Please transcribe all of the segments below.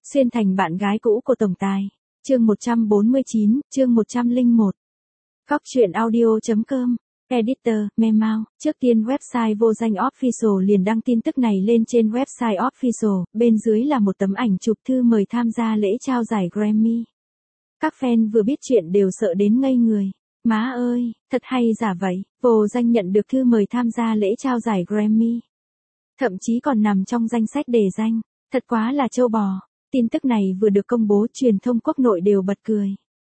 Xuyên thành bạn gái cũ của tổng tài. Chương 149, chương 101. Góc truyện audio.com. Editor, Memao. Trước tiên website vô danh official liền đăng tin tức này lên trên website official, bên dưới là một tấm ảnh chụp thư mời tham gia lễ trao giải Grammy. Các fan vừa biết chuyện đều sợ đến ngây người. Má ơi, thật hay giả vậy, vô danh nhận được thư mời tham gia lễ trao giải Grammy. Thậm chí còn nằm trong danh sách đề danh, thật quá là trâu bò. Tin tức này vừa được công bố, truyền thông quốc nội đều bật cười.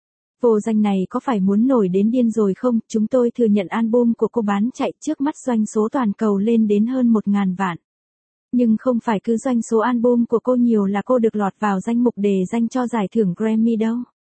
Vô danh này có phải muốn nổi đến điên rồi không? Chúng tôi thừa nhận album của cô bán chạy trước mắt doanh số toàn cầu lên đến hơn 1.000 vạn. Nhưng không phải cứ doanh số album của cô nhiều là cô được lọt vào danh mục đề danh cho giải thưởng Grammy đâu.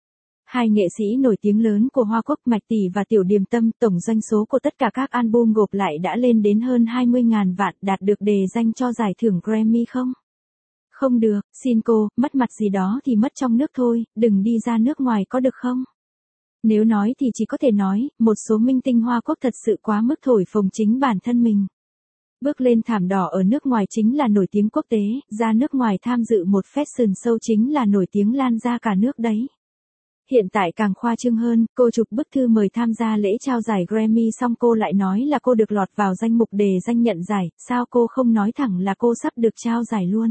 Hai nghệ sĩ nổi tiếng lớn của Hoa Quốc Mạch Tỷ và Tiểu Điềm Tâm, tổng doanh số của tất cả các album gộp lại đã lên đến hơn 20.000 vạn, đạt được đề danh cho giải thưởng Grammy không? Không được, xin cô, mất mặt gì đó thì mất trong nước thôi, đừng đi ra nước ngoài có được không? Nếu nói thì chỉ có thể nói, một số minh tinh Hoa Quốc thật sự quá mức thổi phồng chính bản thân mình. Bước lên thảm đỏ ở nước ngoài chính là nổi tiếng quốc tế, ra nước ngoài tham dự một fashion show chính là nổi tiếng lan ra cả nước đấy. Hiện tại càng khoa trương hơn, cô chụp bức thư mời tham gia lễ trao giải Grammy xong cô lại nói là cô được lọt vào danh mục đề danh nhận giải, sao cô không nói thẳng là cô sắp được trao giải luôn?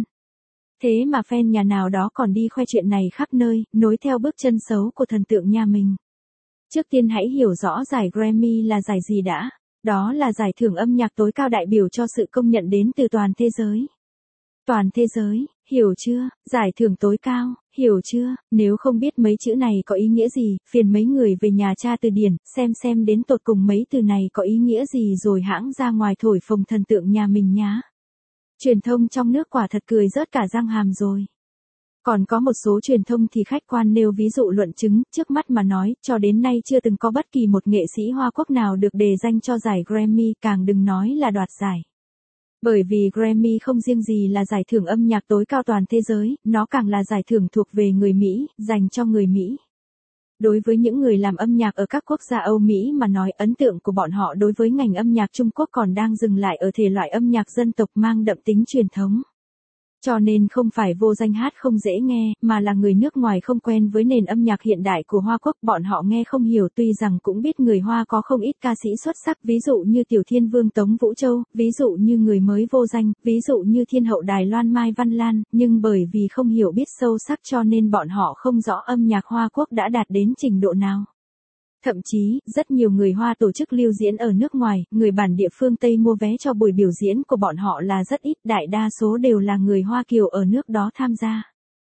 Thế mà fan nhà nào đó còn đi khoe chuyện này khắp nơi, nối theo bước chân xấu của thần tượng nhà mình. Trước tiên hãy hiểu rõ giải Grammy là giải gì đã. Đó là giải thưởng âm nhạc tối cao đại biểu cho sự công nhận đến từ toàn thế giới. Toàn thế giới, hiểu chưa? Giải thưởng tối cao, hiểu chưa? Nếu không biết mấy chữ này có ý nghĩa gì, phiền mấy người về nhà tra từ điển, xem đến tột cùng mấy từ này có ý nghĩa gì rồi hãng ra ngoài thổi phồng thần tượng nhà mình nhá. Truyền thông trong nước quả thật cười rớt cả răng hàm rồi. Còn có một số truyền thông thì khách quan nêu ví dụ luận chứng, trước mắt mà nói, cho đến nay chưa từng có bất kỳ một nghệ sĩ Hoa Quốc nào được đề danh cho giải Grammy, càng đừng nói là đoạt giải. Bởi vì Grammy không riêng gì là giải thưởng âm nhạc tối cao toàn thế giới, nó càng là giải thưởng thuộc về người Mỹ, dành cho người Mỹ. Đối với những người làm âm nhạc ở các quốc gia Âu Mỹ mà nói, ấn tượng của bọn họ đối với ngành âm nhạc Trung Quốc còn đang dừng lại ở thể loại âm nhạc dân tộc mang đậm tính truyền thống. Cho nên không phải vô danh hát không dễ nghe, mà là người nước ngoài không quen với nền âm nhạc hiện đại của Hoa Quốc, bọn họ nghe không hiểu. Tuy rằng cũng biết người Hoa có không ít ca sĩ xuất sắc, ví dụ như Tiểu Thiên Vương Tống Vũ Châu, ví dụ như người mới vô danh, ví dụ như Thiên hậu Đài Loan Mai Văn Lan, nhưng bởi vì không hiểu biết sâu sắc cho nên bọn họ không rõ âm nhạc Hoa Quốc đã đạt đến trình độ nào. Thậm chí, rất nhiều người Hoa tổ chức lưu diễn ở nước ngoài, người bản địa phương Tây mua vé cho buổi biểu diễn của bọn họ là rất ít, đại đa số đều là người Hoa kiều ở nước đó tham gia.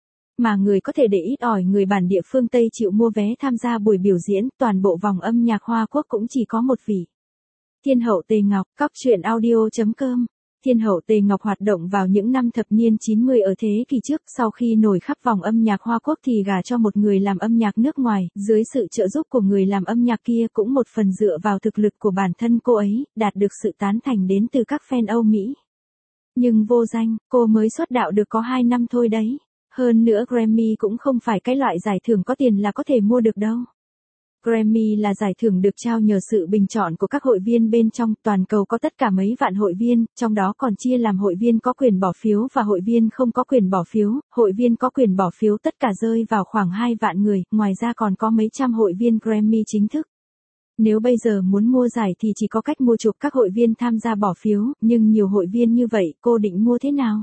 Mà người có thể để ít ỏi người bản địa phương Tây chịu mua vé tham gia buổi biểu diễn, toàn bộ vòng âm nhạc Hoa Quốc cũng chỉ có một vị. Thiên hậu Tề Ngọc, Góc truyện audio.com. Thiên hậu Tề Ngọc hoạt động vào những năm thập niên 90 ở thế kỷ trước, sau khi nổi khắp vòng âm nhạc Hoa Quốc thì gả cho một người làm âm nhạc nước ngoài, dưới sự trợ giúp của người làm âm nhạc kia cũng một phần dựa vào thực lực của bản thân cô ấy, đạt được sự tán thành đến từ các fan Âu Mỹ. Nhưng vô danh, cô mới xuất đạo được có 2 năm thôi đấy. Hơn nữa Grammy cũng không phải cái loại giải thưởng có tiền là có thể mua được đâu. Grammy là giải thưởng được trao nhờ sự bình chọn của các hội viên bên trong, toàn cầu có tất cả mấy vạn hội viên, trong đó còn chia làm hội viên có quyền bỏ phiếu và hội viên không có quyền bỏ phiếu. Hội viên có quyền bỏ phiếu tất cả rơi vào khoảng 2 vạn người, ngoài ra còn có mấy trăm hội viên Grammy chính thức. Nếu bây giờ muốn mua giải thì chỉ có cách mua chuộc các hội viên tham gia bỏ phiếu, nhưng nhiều hội viên như vậy, cô định mua thế nào?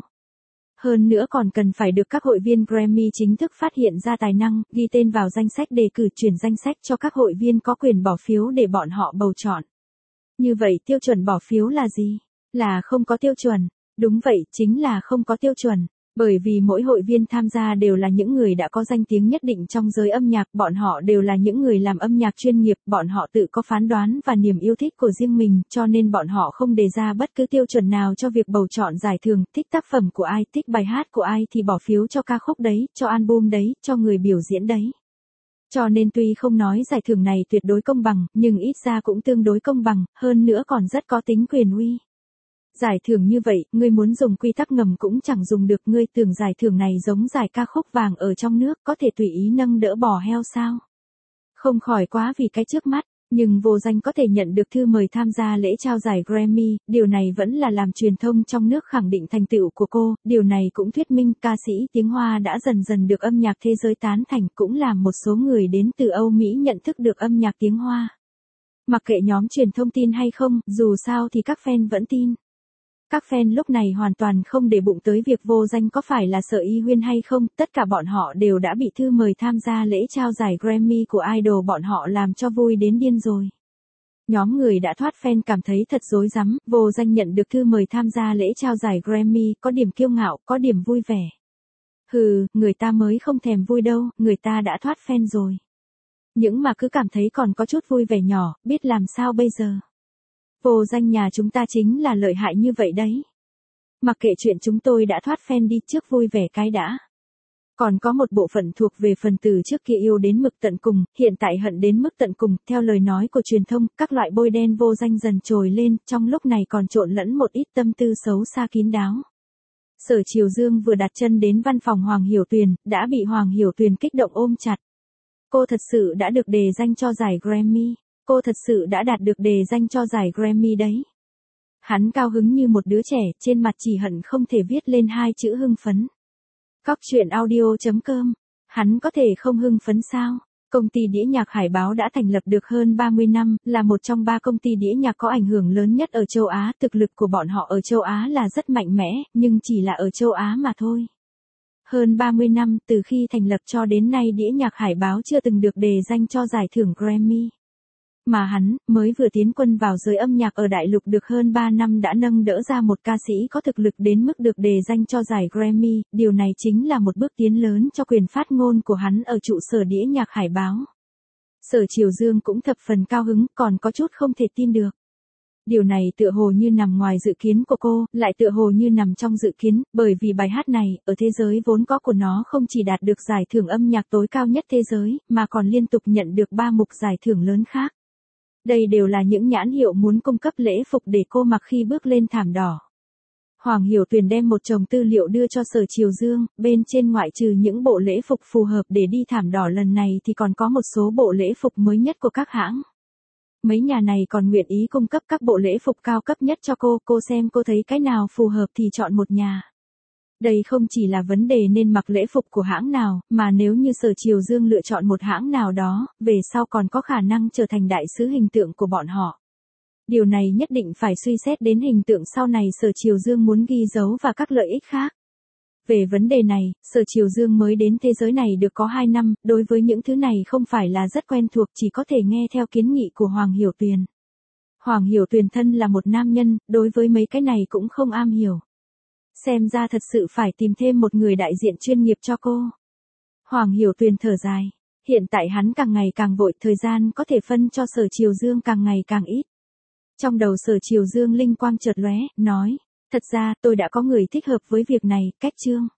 Hơn nữa còn cần phải được các hội viên Grammy chính thức phát hiện ra tài năng, ghi tên vào danh sách đề cử, chuyển danh sách cho các hội viên có quyền bỏ phiếu để bọn họ bầu chọn. Như vậy tiêu chuẩn bỏ phiếu là gì? Là không có tiêu chuẩn. Đúng vậy, chính là không có tiêu chuẩn. Bởi vì mỗi hội viên tham gia đều là những người đã có danh tiếng nhất định trong giới âm nhạc, bọn họ đều là những người làm âm nhạc chuyên nghiệp, bọn họ tự có phán đoán và niềm yêu thích của riêng mình, cho nên bọn họ không đề ra bất cứ tiêu chuẩn nào cho việc bầu chọn giải thưởng, thích tác phẩm của ai, thích bài hát của ai thì bỏ phiếu cho ca khúc đấy, cho album đấy, cho người biểu diễn đấy. Cho nên tuy không nói giải thưởng này tuyệt đối công bằng, nhưng ít ra cũng tương đối công bằng, hơn nữa còn rất có tính quyền uy. Giải thưởng như vậy, ngươi muốn dùng quy tắc ngầm cũng chẳng dùng được, ngươi tưởng giải thưởng này giống giải ca khúc vàng ở trong nước, có thể tùy ý nâng đỡ bò heo sao? Không khỏi quá vì cái trước mắt. Nhưng vô danh có thể nhận được thư mời tham gia lễ trao giải Grammy, điều này vẫn là làm truyền thông trong nước khẳng định thành tựu của cô, điều này cũng thuyết minh ca sĩ tiếng Hoa đã dần dần được âm nhạc thế giới tán thành, cũng làm một số người đến từ Âu Mỹ nhận thức được âm nhạc tiếng Hoa. Mặc kệ nhóm truyền thông tin hay không, dù sao thì các fan vẫn tin. Các fan lúc này hoàn toàn không để bụng tới việc vô danh có phải là Sở Y Huyên hay không, tất cả bọn họ đều đã bị thư mời tham gia lễ trao giải Grammy của idol bọn họ làm cho vui đến điên rồi. Nhóm người đã thoát fan cảm thấy thật rối rắm, vô danh nhận được thư mời tham gia lễ trao giải Grammy, có điểm kiêu ngạo, có điểm vui vẻ. Hừ, người ta mới không thèm vui đâu, người ta đã thoát fan rồi. Những mà cứ cảm thấy còn có chút vui vẻ nhỏ, biết làm sao bây giờ. Vô danh nhà chúng ta chính là lợi hại như vậy đấy. Mặc kệ chuyện chúng tôi đã thoát fan đi trước vui vẻ cái đã. Còn có một bộ phận thuộc về phần tử trước kia yêu đến mực tận cùng, hiện tại hận đến mức tận cùng, theo lời nói của truyền thông, các loại bôi đen vô danh dần trồi lên, trong lúc này còn trộn lẫn một ít tâm tư xấu xa kín đáo. Sở Triều Dương vừa đặt chân đến văn phòng Hoàng Hiểu Tuyền, đã bị Hoàng Hiểu Tuyền kích động ôm chặt. Cô thật sự đã được đề danh cho giải Grammy. Cô thật sự đã đạt được đề danh cho giải Grammy đấy. Hắn cao hứng như một đứa trẻ, trên mặt chỉ hận không thể viết lên hai chữ hưng phấn. Cóc truyện audio.com. Hắn có thể không hưng phấn sao? Công ty đĩa nhạc Hải Báo đã thành lập được hơn 30 năm, là một trong 3 công ty đĩa nhạc có ảnh hưởng lớn nhất ở châu Á. Thực lực của bọn họ ở châu Á là rất mạnh mẽ, nhưng chỉ là ở châu Á mà thôi. Hơn 30 năm từ khi thành lập cho đến nay đĩa nhạc Hải Báo chưa từng được đề danh cho giải thưởng Grammy. Mà hắn, mới vừa tiến quân vào giới âm nhạc ở đại lục được hơn 3 năm đã nâng đỡ ra một ca sĩ có thực lực đến mức được đề danh cho giải Grammy, điều này chính là một bước tiến lớn cho quyền phát ngôn của hắn ở trụ sở đĩa nhạc Hải Báo. Sở Triều Dương cũng thập phần cao hứng, còn có chút không thể tin được. Điều này tựa hồ như nằm ngoài dự kiến của cô, lại tựa hồ như nằm trong dự kiến, bởi vì bài hát này, ở thế giới vốn có của nó không chỉ đạt được giải thưởng âm nhạc tối cao nhất thế giới, mà còn liên tục nhận được 3 mục giải thưởng lớn khác. Đây đều là những nhãn hiệu muốn cung cấp lễ phục để cô mặc khi bước lên thảm đỏ. Hoàng Hiểu Tuyền đem một chồng tư liệu đưa cho Sở Triều Dương, bên trên ngoại trừ những bộ lễ phục phù hợp để đi thảm đỏ lần này thì còn có một số bộ lễ phục mới nhất của các hãng. Mấy nhà này còn nguyện ý cung cấp các bộ lễ phục cao cấp nhất cho cô xem cô thấy cái nào phù hợp thì chọn một nhà. Đây không chỉ là vấn đề nên mặc lễ phục của hãng nào, mà nếu như Sở Triều Dương lựa chọn một hãng nào đó, về sau còn có khả năng trở thành đại sứ hình tượng của bọn họ. Điều này nhất định phải suy xét đến hình tượng sau này Sở Triều Dương muốn ghi dấu và các lợi ích khác. Về vấn đề này, Sở Triều Dương mới đến thế giới này được có 2 năm, đối với những thứ này không phải là rất quen thuộc, chỉ có thể nghe theo kiến nghị của Hoàng Hiểu Tuyền. Hoàng Hiểu Tuyền thân là một nam nhân, đối với mấy cái này cũng không am hiểu. Xem ra thật sự phải tìm thêm một người đại diện chuyên nghiệp cho cô. Hoàng Hiểu Tuyền thở dài. Hiện tại hắn càng ngày càng vội, thời gian có thể phân cho Sở Triều Dương càng ngày càng ít. Trong đầu Sở Triều Dương linh quang chợt lóe, nói. Thật ra tôi đã có người thích hợp với việc này, Cách Trương.